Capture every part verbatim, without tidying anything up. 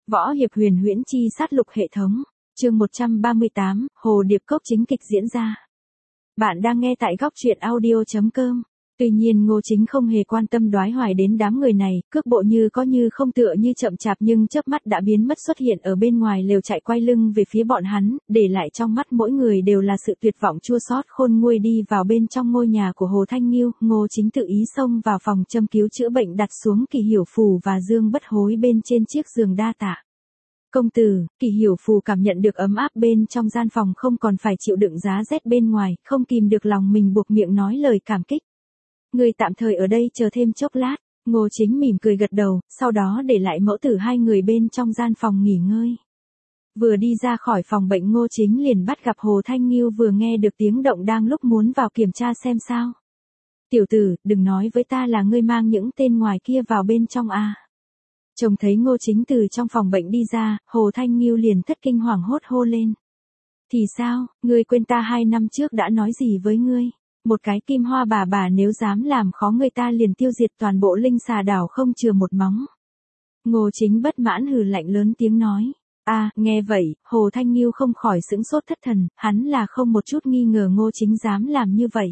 Võ hiệp huyền huyễn chi sát lục hệ thống. Chương một trăm ba mươi tám, Hồ Điệp Cốc chính kịch diễn ra. Bạn đang nghe tại góc truyện audio chấm com. Tuy nhiên Ngô Chính không hề quan tâm đoái hoài đến đám người này, cước bộ như có như không tựa như chậm chạp nhưng chớp mắt đã biến mất xuất hiện ở bên ngoài lều chạy quay lưng về phía bọn hắn, để lại trong mắt mỗi người đều là sự tuyệt vọng chua xót khôn nguôi đi vào bên trong ngôi nhà của Hồ Thanh Nghiêu. Ngô Chính tự ý xông vào phòng châm cứu chữa bệnh đặt xuống Kỳ Hiểu Phù và Dương Bất Hối bên trên chiếc giường đa tạ. Công tử, Kỳ Hiểu Phù cảm nhận được ấm áp bên trong gian phòng không còn phải chịu đựng giá rét bên ngoài, không kìm được lòng mình buộc miệng nói lời cảm kích. Người tạm thời ở đây chờ thêm chốc lát. Ngô Chính mỉm cười gật đầu, sau đó để lại mẫu tử hai người bên trong gian phòng nghỉ ngơi. Vừa đi ra khỏi phòng bệnh Ngô Chính liền bắt gặp Hồ Thanh Nghiêu vừa nghe được tiếng động đang lúc muốn vào kiểm tra xem sao. Tiểu tử, đừng nói với ta là ngươi mang những tên ngoài kia vào bên trong à. Trông thấy Ngô Chính từ trong phòng bệnh đi ra, Hồ Thanh Nghiêu liền thất kinh hoảng hốt hô lên. Thì sao, ngươi quên ta hai năm trước đã nói gì với ngươi? Một cái kim hoa bà bà nếu dám làm khó người ta liền tiêu diệt toàn bộ linh xà đảo không chừa một móng. Ngô Chính bất mãn hừ lạnh lớn tiếng nói. À, nghe vậy, Hồ Thanh Nghiêu không khỏi sững sốt thất thần, hắn là không một chút nghi ngờ Ngô Chính dám làm như vậy.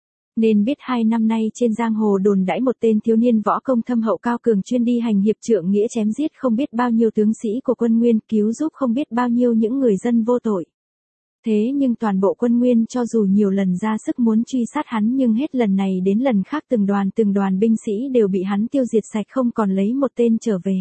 Nên biết hai năm nay trên giang hồ đồn đãi một tên thiếu niên võ công thâm hậu cao cường chuyên đi hành hiệp trượng nghĩa chém giết không biết bao nhiêu tướng sĩ của quân Nguyên, cứu giúp không biết bao nhiêu những người dân vô tội. Thế nhưng toàn bộ quân Nguyên cho dù nhiều lần ra sức muốn truy sát hắn nhưng hết lần này đến lần khác từng đoàn từng đoàn binh sĩ đều bị hắn tiêu diệt sạch không còn lấy một tên trở về.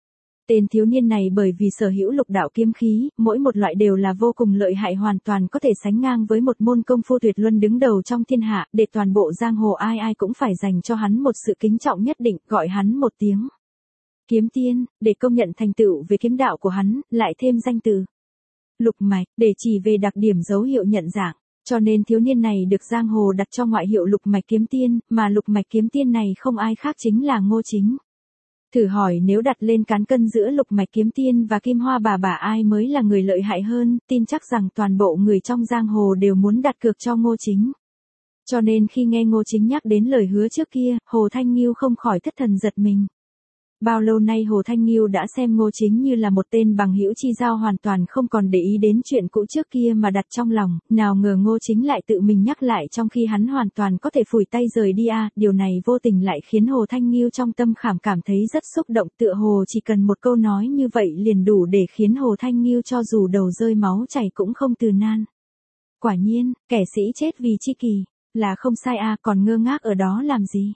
Tên thiếu niên này bởi vì sở hữu lục đạo kiếm khí, mỗi một loại đều là vô cùng lợi hại hoàn toàn có thể sánh ngang với một môn công phu tuyệt luân đứng đầu trong thiên hạ, để toàn bộ giang hồ ai ai cũng phải dành cho hắn một sự kính trọng nhất định, gọi hắn một tiếng kiếm tiên, để công nhận thành tựu về kiếm đạo của hắn, lại thêm danh từ lục mạch, để chỉ về đặc điểm dấu hiệu nhận dạng, cho nên thiếu niên này được giang hồ đặt cho ngoại hiệu lục mạch kiếm tiên, mà lục mạch kiếm tiên này không ai khác chính là Ngô Chính. Thử hỏi nếu đặt lên cán cân giữa lục mạch kiếm tiên và kim hoa bà bà ai mới là người lợi hại hơn, tin chắc rằng toàn bộ người trong giang hồ đều muốn đặt cược cho Ngô Chính. Cho nên khi nghe Ngô Chính nhắc đến lời hứa trước kia, Hồ Thanh Nghiêu không khỏi thất thần giật mình. Bao lâu nay Hồ Thanh Nghiêu đã xem Ngô Chính như là một tên bằng hữu chi giao hoàn toàn không còn để ý đến chuyện cũ trước kia mà đặt trong lòng, nào ngờ Ngô Chính lại tự mình nhắc lại trong khi hắn hoàn toàn có thể phủi tay rời đi à, điều này vô tình lại khiến Hồ Thanh Nghiêu trong tâm khảm cảm thấy rất xúc động, tựa hồ chỉ cần một câu nói như vậy liền đủ để khiến Hồ Thanh Nghiêu cho dù đầu rơi máu chảy cũng không từ nan. Quả nhiên, kẻ sĩ chết vì chi kỳ, là không sai à, còn ngơ ngác ở đó làm gì?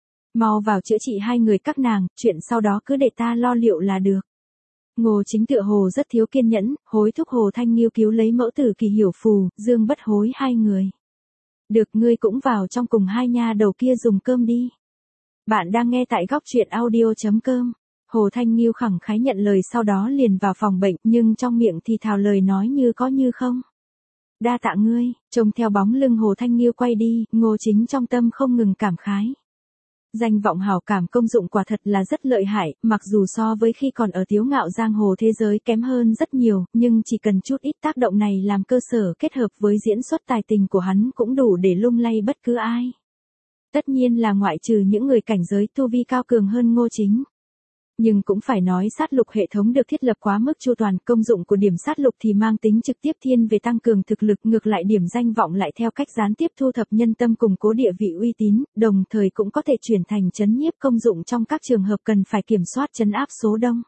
Mau vào chữa trị hai người các nàng, chuyện sau đó cứ để ta lo liệu là được. Ngô Chính tựa hồ rất thiếu kiên nhẫn, hối thúc Hồ Thanh Nghiêu cứu lấy mẫu tử Kỳ Hiểu Phù, Dương Bất Hối hai người. Được, ngươi cũng vào trong cùng hai nha đầu kia dùng cơm đi. Bạn đang nghe tại góc truyện audio chấm com. Hồ Thanh Nghiêu khẳng khái nhận lời sau đó liền vào phòng bệnh nhưng trong miệng thì thào lời nói như có như không. Đa tạ ngươi, trông theo bóng lưng Hồ Thanh Nghiêu quay đi, Ngô Chính trong tâm không ngừng cảm khái. Danh vọng hảo cảm công dụng quả thật là rất lợi hại, mặc dù so với khi còn ở tiếu ngạo giang hồ thế giới kém hơn rất nhiều, nhưng chỉ cần chút ít tác động này làm cơ sở kết hợp với diễn xuất tài tình của hắn cũng đủ để lung lay bất cứ ai. Tất nhiên là ngoại trừ những người cảnh giới tu vi cao cường hơn Ngô Chính. Nhưng cũng phải nói sát lục hệ thống được thiết lập quá mức chu toàn, công dụng của điểm sát lục thì mang tính trực tiếp thiên về tăng cường thực lực, ngược lại điểm danh vọng lại theo cách gián tiếp thu thập nhân tâm củng cố địa vị uy tín, đồng thời cũng có thể chuyển thành trấn nhiếp công dụng trong các trường hợp cần phải kiểm soát trấn áp số đông.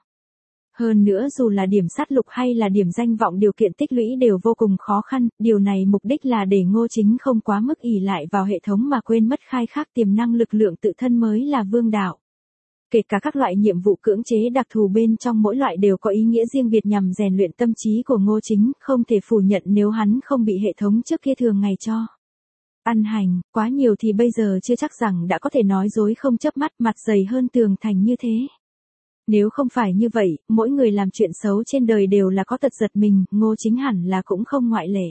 Hơn nữa dù là điểm sát lục hay là điểm danh vọng điều kiện tích lũy đều vô cùng khó khăn, điều này mục đích là để Ngô Chính không quá mức ỷ lại vào hệ thống mà quên mất khai thác tiềm năng lực lượng tự thân mới là vương đạo. Kể cả các loại nhiệm vụ cưỡng chế đặc thù bên trong mỗi loại đều có ý nghĩa riêng biệt nhằm rèn luyện tâm trí của Ngô Chính, không thể phủ nhận nếu hắn không bị hệ thống trước kia thường ngày cho ăn hành, quá nhiều thì bây giờ chưa chắc rằng đã có thể nói dối không chớp mắt, mặt dày hơn tường thành như thế. Nếu không phải như vậy, mỗi người làm chuyện xấu trên đời đều là có tật giật mình, Ngô Chính hẳn là cũng không ngoại lệ.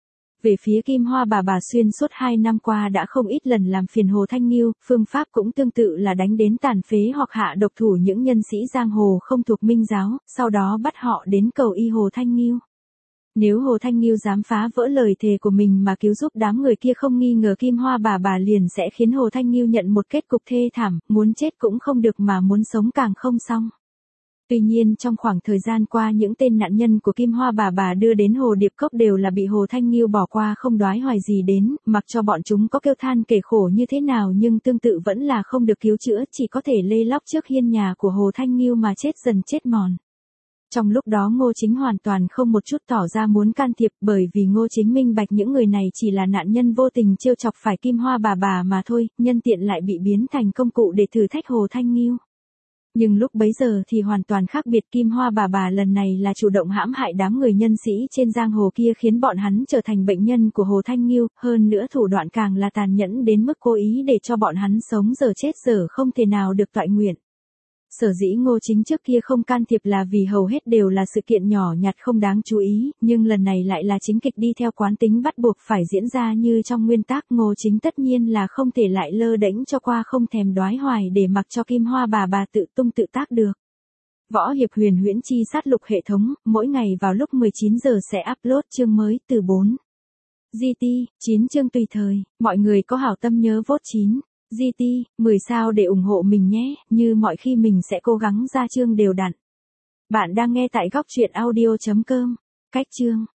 Về phía Kim Hoa bà bà Xuyên suốt hai năm qua đã không ít lần làm phiền Hồ Thanh Nghiêu, phương pháp cũng tương tự là đánh đến tàn phế hoặc hạ độc thủ những nhân sĩ giang hồ không thuộc minh giáo, sau đó bắt họ đến cầu y Hồ Thanh Nghiêu. Nếu Hồ Thanh Nghiêu dám phá vỡ lời thề của mình mà cứu giúp đám người kia không nghi ngờ Kim Hoa bà bà liền sẽ khiến Hồ Thanh Nghiêu nhận một kết cục thê thảm, muốn chết cũng không được mà muốn sống càng không xong. Tuy nhiên trong khoảng thời gian qua những tên nạn nhân của Kim Hoa bà bà đưa đến Hồ Điệp Cốc đều là bị Hồ Thanh Nghiêu bỏ qua không đoái hoài gì đến, mặc cho bọn chúng có kêu than kể khổ như thế nào nhưng tương tự vẫn là không được cứu chữa, chỉ có thể lê lóc trước hiên nhà của Hồ Thanh Nghiêu mà chết dần chết mòn. Trong lúc đó Ngô Chính hoàn toàn không một chút tỏ ra muốn can thiệp, bởi vì Ngô Chính minh bạch những người này chỉ là nạn nhân vô tình trêu chọc phải Kim Hoa bà bà mà thôi, nhân tiện lại bị biến thành công cụ để thử thách Hồ Thanh Nghiêu. Nhưng lúc bấy giờ thì hoàn toàn khác biệt, Kim Hoa bà bà lần này là chủ động hãm hại đám người nhân sĩ trên giang hồ kia khiến bọn hắn trở thành bệnh nhân của Hồ Thanh Nghiêu, hơn nữa thủ đoạn càng là tàn nhẫn đến mức cố ý để cho bọn hắn sống giờ chết giờ không thể nào được toại nguyện. Sở dĩ Ngô Chính trước kia không can thiệp là vì hầu hết đều là sự kiện nhỏ nhặt không đáng chú ý, nhưng lần này lại là chính kịch đi theo quán tính bắt buộc phải diễn ra như trong nguyên tác, Ngô Chính tất nhiên là không thể lại lơ đễnh cho qua không thèm đoái hoài để mặc cho Kim Hoa bà bà tự tung tự tác được. Võ Hiệp Huyền Huyễn Chi Sát Lục hệ thống, mỗi ngày vào lúc mười chín giờ sẽ upload chương mới từ bốn giê tê, chín chương tùy thời, mọi người có hảo tâm nhớ vote chín giê tê, mười sao để ủng hộ mình nhé, như mọi khi mình sẽ cố gắng ra chương đều đặn. Bạn đang nghe tại góc truyện audio chấm com. Cách chương